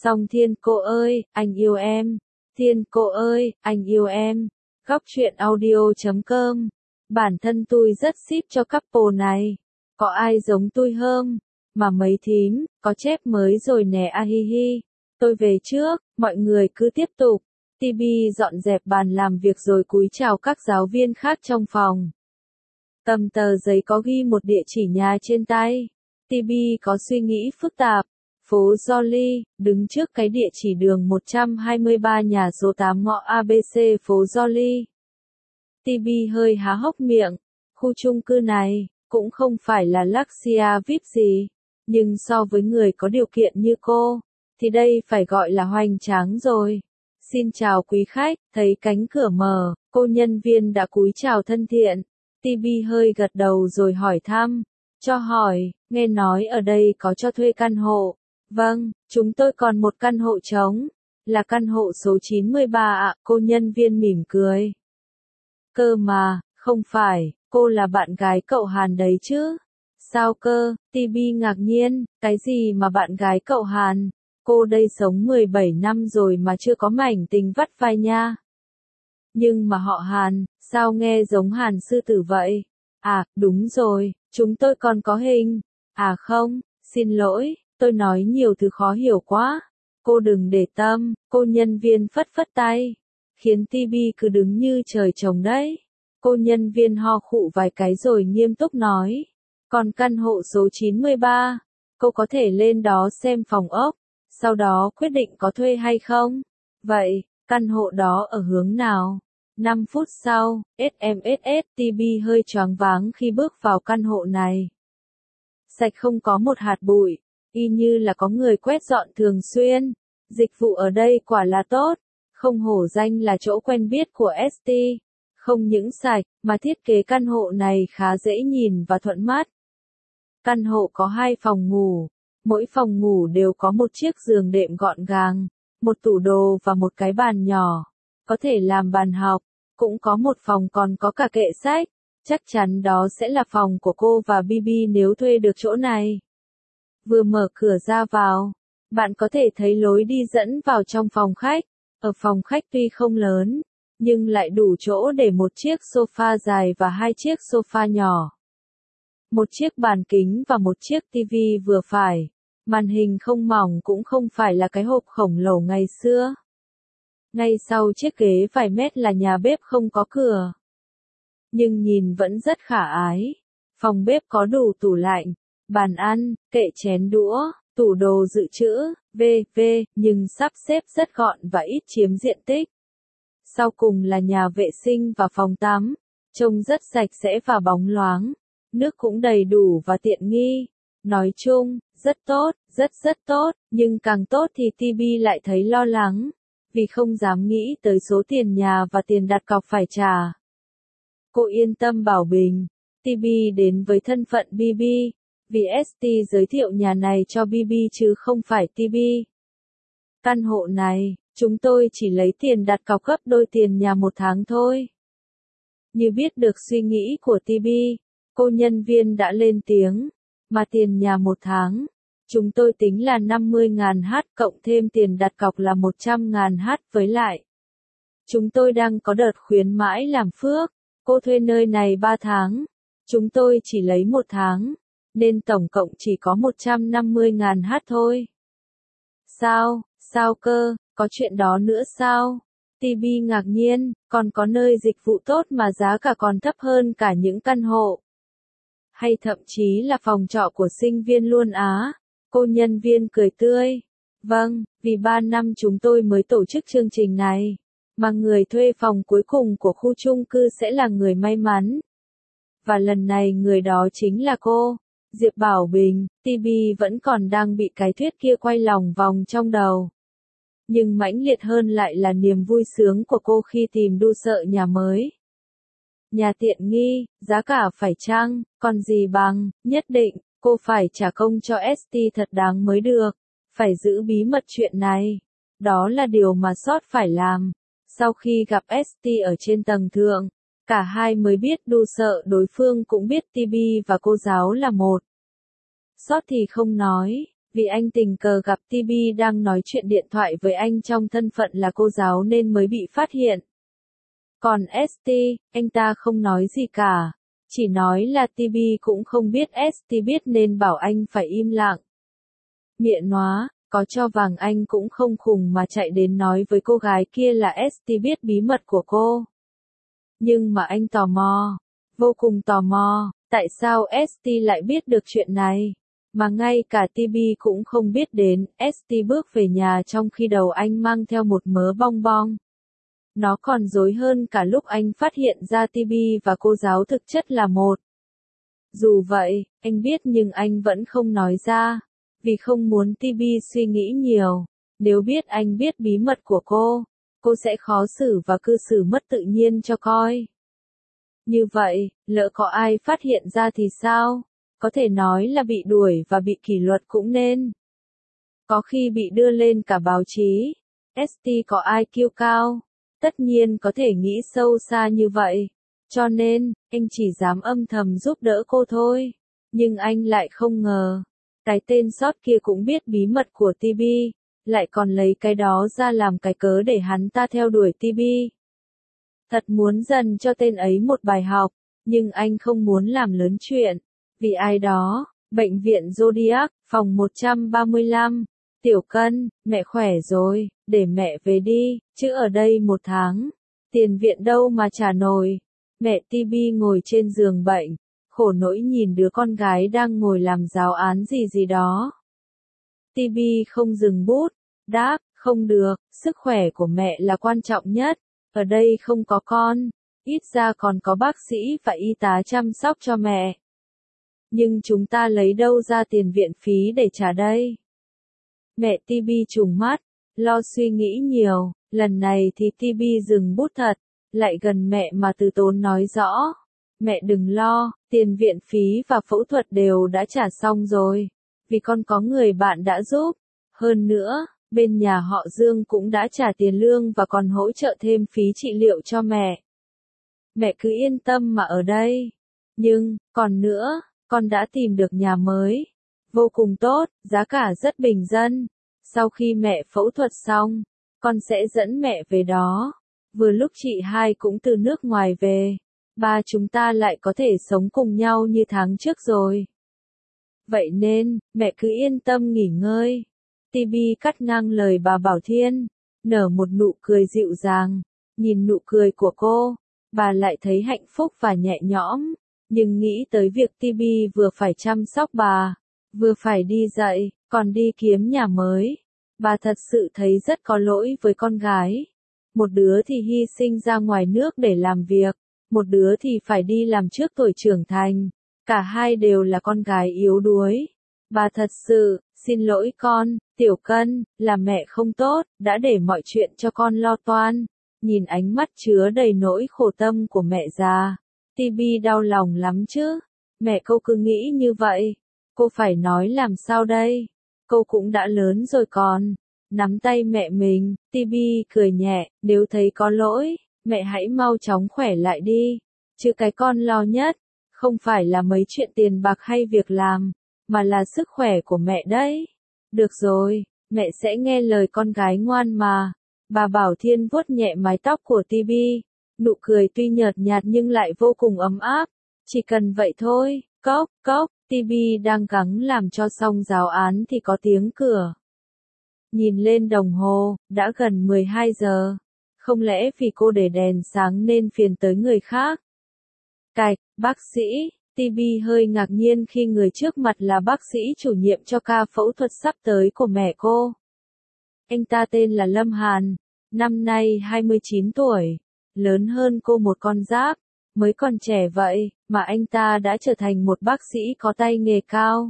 Song Thiên cô ơi, anh yêu em. Thiên cô ơi, anh yêu em. Góc truyện audio.com. Bản thân tôi rất ship cho couple này. Có ai giống tôi không? Mà mấy thím, có chép mới rồi nè a hi hi. Tôi về trước, mọi người cứ tiếp tục. TB dọn dẹp bàn làm việc rồi cúi chào các giáo viên khác trong phòng. Cầm tờ giấy có ghi một địa chỉ nhà trên tay. TB có suy nghĩ phức tạp. Phố Jolly, đứng trước cái địa chỉ đường 123 nhà số 8 ngõ ABC phố Jolly. TB hơi há hốc miệng. Khu chung cư này, cũng không phải là Luxia VIP gì. Nhưng so với người có điều kiện như cô, thì đây phải gọi là hoành tráng rồi. Xin chào quý khách, thấy cánh cửa mở, cô nhân viên đã cúi chào thân thiện. TB hơi gật đầu rồi hỏi thăm. Cho hỏi, nghe nói ở đây có cho thuê căn hộ. Vâng, chúng tôi còn một căn hộ trống. Là căn hộ số 93 ạ, cô nhân viên mỉm cười. Cơ mà, không phải, cô là bạn gái cậu Hàn đấy chứ? Sao cơ? TB ngạc nhiên, cái gì mà bạn gái cậu Hàn? Cô đây sống 17 năm rồi mà chưa có mảnh tình vắt vai nha. Nhưng mà họ Hàn, sao nghe giống Hàn sư tử vậy? À, đúng rồi, chúng tôi còn có hình. À không, xin lỗi, tôi nói nhiều thứ khó hiểu quá. Cô đừng để tâm, cô nhân viên phất phất tay. Khiến TB cứ đứng như trời trồng đấy. Cô nhân viên ho khụ vài cái rồi nghiêm túc nói. Còn căn hộ số 93, cô có thể lên đó xem phòng ốc, sau đó quyết định có thuê hay không. Vậy, căn hộ đó ở hướng nào? 5 phút sau, SMSS TB hơi choáng váng khi bước vào căn hộ này. Sạch không có một hạt bụi, y như là có người quét dọn thường xuyên. Dịch vụ ở đây quả là tốt, không hổ danh là chỗ quen biết của ST. Không những sạch, mà thiết kế căn hộ này khá dễ nhìn và thuận mắt. Căn hộ có 2 phòng ngủ, mỗi phòng ngủ đều có một chiếc giường đệm gọn gàng, một tủ đồ và một cái bàn nhỏ, có thể làm bàn học, cũng có một phòng còn có cả kệ sách, chắc chắn đó sẽ là phòng của cô và BB nếu thuê được chỗ này. Vừa mở cửa ra vào, bạn có thể thấy lối đi dẫn vào trong phòng khách, ở phòng khách tuy không lớn, nhưng lại đủ chỗ để một chiếc sofa dài và 2 chiếc sofa nhỏ. Một chiếc bàn kính và một chiếc tivi vừa phải. Màn hình không mỏng cũng không phải là cái hộp khổng lồ ngày xưa. Ngay sau chiếc ghế vài mét là nhà bếp không có cửa. Nhưng nhìn vẫn rất khả ái. Phòng bếp có đủ tủ lạnh, bàn ăn, kệ chén đũa, tủ đồ dự trữ, v.v. nhưng sắp xếp rất gọn và ít chiếm diện tích. Sau cùng là nhà vệ sinh và phòng tắm. Trông rất sạch sẽ và bóng loáng. Nước cũng đầy đủ và tiện nghi. Nói chung, rất tốt, rất tốt, nhưng càng tốt thì TB lại thấy lo lắng. Vì không dám nghĩ tới số tiền nhà và tiền đặt cọc phải trả. Cô yên tâm bảo bình. TB đến với thân phận BB. Vì ST giới thiệu nhà này cho BB chứ không phải TB. Căn hộ này, chúng tôi chỉ lấy tiền đặt cọc gấp đôi tiền nhà một tháng thôi. Như biết được suy nghĩ của TB, cô nhân viên đã lên tiếng. Mà tiền nhà một tháng, chúng tôi tính là 50.000 H cộng thêm tiền đặt cọc là 100.000 H với lại. Chúng tôi đang có đợt khuyến mãi làm phước, cô thuê nơi này 3 tháng, chúng tôi chỉ lấy 1 tháng, nên tổng cộng chỉ có 150.000 H thôi. Sao cơ, có chuyện đó nữa sao? TB ngạc nhiên, còn có nơi dịch vụ tốt mà giá cả còn thấp hơn cả những căn hộ. Hay thậm chí là phòng trọ của sinh viên luôn á. Cô nhân viên cười tươi. Vâng, vì 3 năm chúng tôi mới tổ chức chương trình này. Mà người thuê phòng cuối cùng của khu chung cư sẽ là người may mắn. Và lần này người đó chính là cô, Diệp Bảo Bình. TB vẫn còn đang bị cái thuyết kia quay lòng vòng trong đầu. Nhưng mãnh liệt hơn lại là niềm vui sướng của cô khi tìm đu sợ nhà mới. Nhà tiện nghi, giá cả phải chăng, còn gì bằng, nhất định, cô phải trả công cho ST thật đáng mới được. Phải giữ bí mật chuyện này. Đó là điều mà Sót phải làm. Sau khi gặp ST ở trên tầng thượng, cả hai mới biết đu sợ đối phương cũng biết TB và cô giáo là một. Sót thì không nói, Vì anh tình cờ gặp TB đang nói chuyện điện thoại với anh trong thân phận là cô giáo nên mới bị phát hiện. Còn ST, anh ta không nói gì cả. Chỉ nói là TB cũng không biết ST biết nên bảo anh phải im lặng. Mịa nóa, có cho vàng anh cũng không khùng mà chạy đến nói với cô gái kia là ST biết bí mật của cô. Nhưng mà anh tò mò, vô cùng tò mò, tại sao ST lại biết được chuyện này? Mà ngay cả TB cũng không biết đến, ST bước về nhà trong khi đầu anh mang theo một mớ bong bong. Nó còn rối hơn cả lúc anh phát hiện ra TB và cô giáo thực chất là một. Dù vậy, anh biết nhưng anh vẫn không nói ra, vì không muốn TB suy nghĩ nhiều. Nếu biết anh biết bí mật của cô sẽ khó xử và cư xử mất tự nhiên cho coi. Như vậy, lỡ có ai phát hiện ra thì sao? Có thể nói là bị đuổi và bị kỷ luật cũng nên. Có khi bị đưa lên cả báo chí. ST có IQ cao, tất nhiên có thể nghĩ sâu xa như vậy. Cho nên, anh chỉ dám âm thầm giúp đỡ cô thôi. Nhưng anh lại không ngờ, cái tên sót kia cũng biết bí mật của TB, lại còn lấy cái đó ra làm cái cớ để hắn ta theo đuổi TB. Thật muốn dần cho tên ấy một bài học, nhưng anh không muốn làm lớn chuyện. Vì ai đó, bệnh viện Zodiac, phòng 135, Tiểu Cân, mẹ khỏe rồi, để mẹ về đi, chứ ở đây 1 tháng, tiền viện đâu mà trả nổi. Mẹ TB ngồi trên giường bệnh, khổ nỗi nhìn đứa con gái đang ngồi làm giáo án gì gì đó. TB không dừng bút, đáp, không được, sức khỏe của mẹ là quan trọng nhất, ở đây không có con, ít ra còn có bác sĩ và y tá chăm sóc cho mẹ. Nhưng chúng ta lấy đâu ra tiền viện phí để trả đây? Mẹ TB trùng mắt, lo suy nghĩ nhiều, lần này thì TB dừng bút thật, lại gần mẹ mà từ tốn nói rõ. Mẹ đừng lo, tiền viện phí và phẫu thuật đều đã trả xong rồi, vì con có người bạn đã giúp. Hơn nữa, bên nhà họ Dương cũng đã trả tiền lương và còn hỗ trợ thêm phí trị liệu cho mẹ. Mẹ cứ yên tâm mà ở đây. Nhưng, còn nữa, con đã tìm được nhà mới. Vô cùng tốt, giá cả rất bình dân. Sau khi mẹ phẫu thuật xong, con sẽ dẫn mẹ về đó. Vừa lúc chị hai cũng từ nước ngoài về, ba chúng ta lại có thể sống cùng nhau như tháng trước rồi. Vậy nên, mẹ cứ yên tâm nghỉ ngơi. TB cắt ngang lời bà Bảo Thiên, nở một nụ cười dịu dàng. Nhìn nụ cười của cô, bà lại thấy hạnh phúc và nhẹ nhõm. Nhưng nghĩ tới việc TB vừa phải chăm sóc bà, vừa phải đi dạy, còn đi kiếm nhà mới. Bà thật sự thấy rất có lỗi với con gái. Một đứa thì hy sinh ra ngoài nước để làm việc, một đứa thì phải đi làm trước tuổi trưởng thành. Cả hai đều là con gái yếu đuối. Bà thật sự, xin lỗi con, Tiểu Cân, là mẹ không tốt, đã để mọi chuyện cho con lo toan. Nhìn ánh mắt chứa đầy nỗi khổ tâm của mẹ già, TB đau lòng lắm chứ. Mẹ cô cứ nghĩ như vậy. Cô phải nói làm sao đây? Cô cũng đã lớn rồi còn. Nắm tay mẹ mình, TB cười nhẹ, nếu thấy có lỗi, mẹ hãy mau chóng khỏe lại đi. Chứ cái con lo nhất, không phải là mấy chuyện tiền bạc hay việc làm, mà là sức khỏe của mẹ đấy. Được rồi, mẹ sẽ nghe lời con gái ngoan mà. Bà Bảo Thiên vuốt nhẹ mái tóc của TB, nụ cười tuy nhợt nhạt nhưng lại vô cùng ấm áp. Chỉ cần vậy thôi, cốc, cốc, TB đang gắng làm cho xong giáo án thì có tiếng cửa. Nhìn lên đồng hồ, đã gần 12 giờ. Không lẽ vì cô để đèn sáng nên phiền tới người khác? Cạch, bác sĩ, TB hơi ngạc nhiên khi người trước mặt là bác sĩ chủ nhiệm cho ca phẫu thuật sắp tới của mẹ cô. Anh ta tên là Lâm Hàn, năm nay 29 tuổi, lớn hơn cô một con giáp, mới còn trẻ vậy, mà anh ta đã trở thành một bác sĩ có tay nghề cao.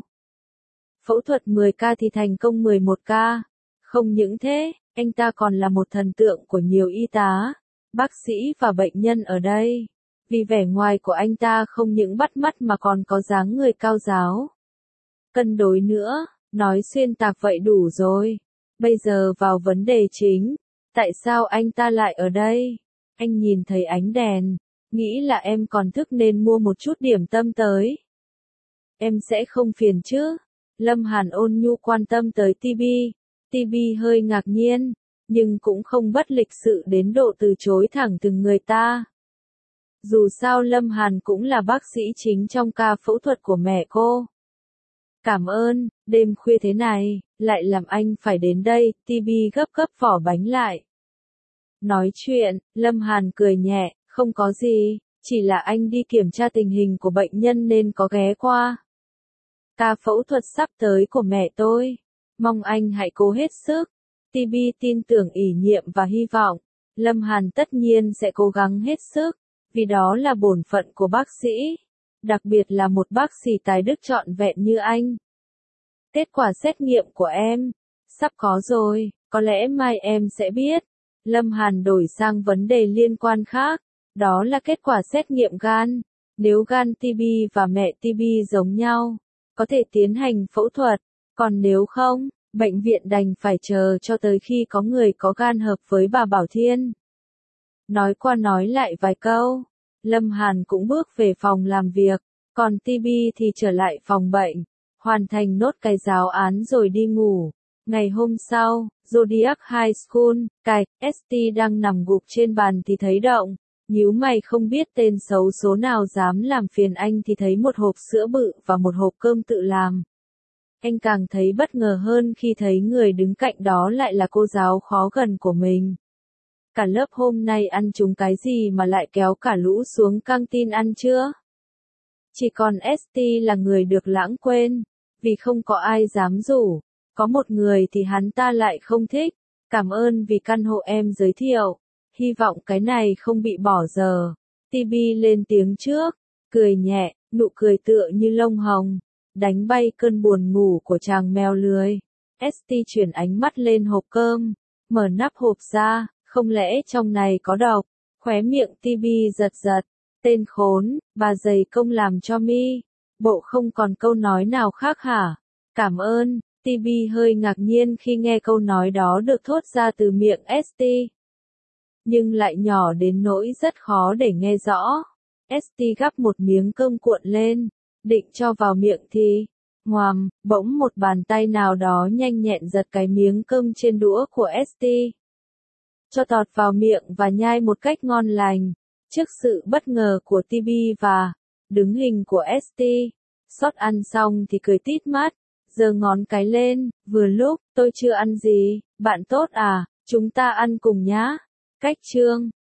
Phẫu thuật 10 ca thì thành công 11 ca. Không những thế, anh ta còn là một thần tượng của nhiều y tá, bác sĩ và bệnh nhân ở đây. Vì vẻ ngoài của anh ta không những bắt mắt mà còn có dáng người cao ráo. Cân đối nữa, nói xuyên tạc vậy đủ rồi. Bây giờ vào vấn đề chính. Tại sao anh ta lại ở đây? Anh nhìn thấy ánh đèn, nghĩ là em còn thức nên mua một chút điểm tâm tới. Em sẽ không phiền chứ? Lâm Hàn ôn nhu quan tâm tới TB. TB hơi ngạc nhiên, nhưng cũng không bất lịch sự đến độ từ chối thẳng từng người ta. Dù sao Lâm Hàn cũng là bác sĩ chính trong ca phẫu thuật của mẹ cô. Cảm ơn, đêm khuya thế này, lại làm anh phải đến đây, TB gấp gấp vỏ bánh lại. Nói chuyện, Lâm Hàn cười nhẹ, không có gì, chỉ là anh đi kiểm tra tình hình của bệnh nhân nên có ghé qua. Ca phẫu thuật sắp tới của mẹ tôi, mong anh hãy cố hết sức. TB tin tưởng ủy nhiệm và hy vọng, Lâm Hàn tất nhiên sẽ cố gắng hết sức, vì đó là bổn phận của bác sĩ, đặc biệt là một bác sĩ tài đức trọn vẹn như anh. Kết quả xét nghiệm của em, sắp có rồi, có lẽ mai em sẽ biết. Lâm Hàn đổi sang vấn đề liên quan khác, đó là kết quả xét nghiệm gan. Nếu gan TB và mẹ TB giống nhau, có thể tiến hành phẫu thuật, còn nếu không, bệnh viện đành phải chờ cho tới khi có người có gan hợp với bà Bảo Thiên. Nói qua nói lại vài câu, Lâm Hàn cũng bước về phòng làm việc, còn TB thì trở lại phòng bệnh, hoàn thành nốt cái giáo án rồi đi ngủ. Ngày hôm sau, Zodiac High School, cài, ST đang nằm gục trên bàn thì thấy động, nhíu mày không biết tên xấu số nào dám làm phiền anh thì thấy một hộp sữa bự và một hộp cơm tự làm. Anh càng thấy bất ngờ hơn khi thấy người đứng cạnh đó lại là cô giáo khó gần của mình. Cả lớp hôm nay ăn trúng cái gì mà lại kéo cả lũ xuống căng tin ăn chưa? Chỉ còn ST là người được lãng quên, vì không có ai dám rủ. Có một người thì hắn ta lại không thích. Cảm ơn vì căn hộ em giới thiệu. Hy vọng cái này không bị bỏ giờ. TB lên tiếng trước, cười nhẹ, nụ cười tựa như lông hồng, đánh bay cơn buồn ngủ của chàng mèo lười. ST chuyển ánh mắt lên hộp cơm, mở nắp hộp ra, không lẽ trong này có độc? Khóe miệng TB giật giật, tên khốn, bà dày công làm cho mi. Bộ không còn câu nói nào khác hả? Cảm ơn. TB hơi ngạc nhiên khi nghe câu nói đó được thốt ra từ miệng ST. Nhưng lại nhỏ đến nỗi rất khó để nghe rõ. ST gắp một miếng cơm cuộn lên, định cho vào miệng thì, ngoàm, bỗng một bàn tay nào đó nhanh nhẹn giật cái miếng cơm trên đũa của ST. Cho tọt vào miệng và nhai một cách ngon lành. Trước sự bất ngờ của TB và đứng hình của ST, sót ăn xong thì cười tít mắt. Giơ ngón cái lên, vừa lúc, tôi chưa ăn gì, bạn tốt à, chúng ta ăn cùng nhá. Cách chương